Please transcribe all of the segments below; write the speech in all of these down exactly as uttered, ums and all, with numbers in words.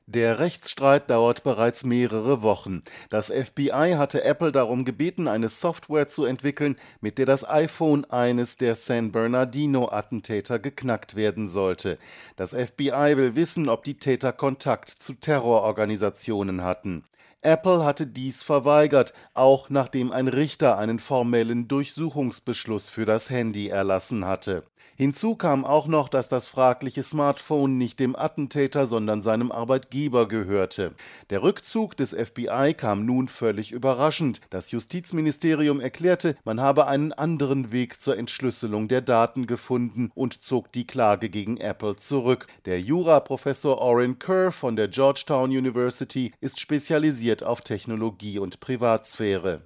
Der Rechtsstreit dauert bereits mehrere Wochen. Das F B I hatte Apple darum gebeten, eine Software zu entwickeln, mit der das iPhone eines der San Bernardino-Attentäter geknackt werden sollte. Das F B I will wissen, ob die Täter Kontakt zu Terrororganisationen hatten. Apple hatte dies verweigert, auch nachdem ein Richter einen formellen Durchsuchungsbeschluss für das Handy erlassen hatte. Hinzu kam auch noch, dass das fragliche Smartphone nicht dem Attentäter, sondern seinem Arbeitgeber gehörte. Der Rückzug des F B I kam nun völlig überraschend. Das Justizministerium erklärte, man habe einen anderen Weg zur Entschlüsselung der Daten gefunden und zog die Klage gegen Apple zurück. Der Juraprofessor Orin Kerr von der Georgetown University ist spezialisiert auf Technologie und Privatsphäre.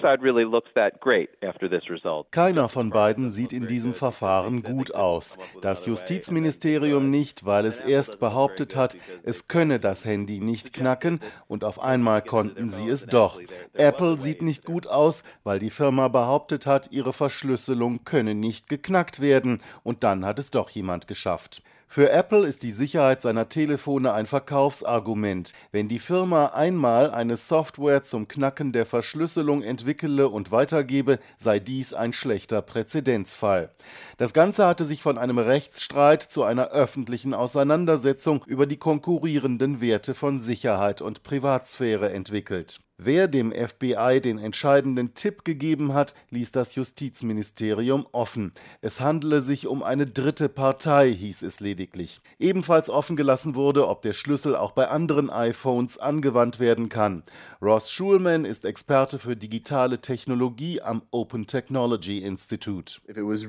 Keiner von beiden sieht in diesem Verfahren gut aus. Das Justizministerium nicht, weil es erst behauptet hat, es könne das Handy nicht knacken, und auf einmal konnten sie es doch. Apple sieht nicht gut aus, weil die Firma behauptet hat, ihre Verschlüsselung könne nicht geknackt werden, und dann hat es doch jemand geschafft. Für Apple ist die Sicherheit seiner Telefone ein Verkaufsargument. Wenn die Firma einmal eine Software zum Knacken der Verschlüsselung entwickele und weitergebe, sei dies ein schlechter Präzedenzfall. Das Ganze hatte sich von einem Rechtsstreit zu einer öffentlichen Auseinandersetzung über die konkurrierenden Werte von Sicherheit und Privatsphäre entwickelt. Wer dem F B I den entscheidenden Tipp gegeben hat, ließ das Justizministerium offen. Es handele sich um eine dritte Partei, hieß es lediglich. Ebenfalls offen gelassen wurde, ob der Schlüssel auch bei anderen iPhones angewandt werden kann. Ross Schulman ist Experte für digitale Technologie am Open Technology Institute.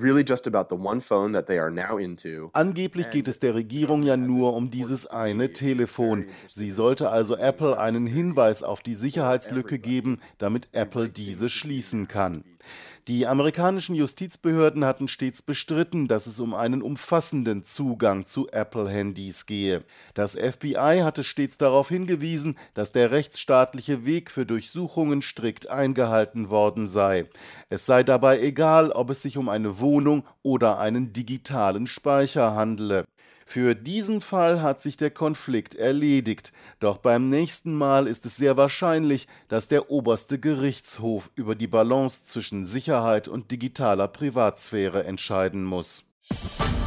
Angeblich geht es der Regierung ja nur um dieses eine Telefon. Sie sollte also Apple einen Hinweis auf die Sicherheit Lücke geben, damit Apple diese schließen kann. Die amerikanischen Justizbehörden hatten stets bestritten, dass es um einen umfassenden Zugang zu Apple-Handys gehe. Das F B I hatte stets darauf hingewiesen, dass der rechtsstaatliche Weg für Durchsuchungen strikt eingehalten worden sei. Es sei dabei egal, ob es sich um eine Wohnung oder einen digitalen Speicher handele. Für diesen Fall hat sich der Konflikt erledigt, doch beim nächsten Mal ist es sehr wahrscheinlich, dass der oberste Gerichtshof über die Balance zwischen Sicherheit und digitaler Privatsphäre entscheiden muss.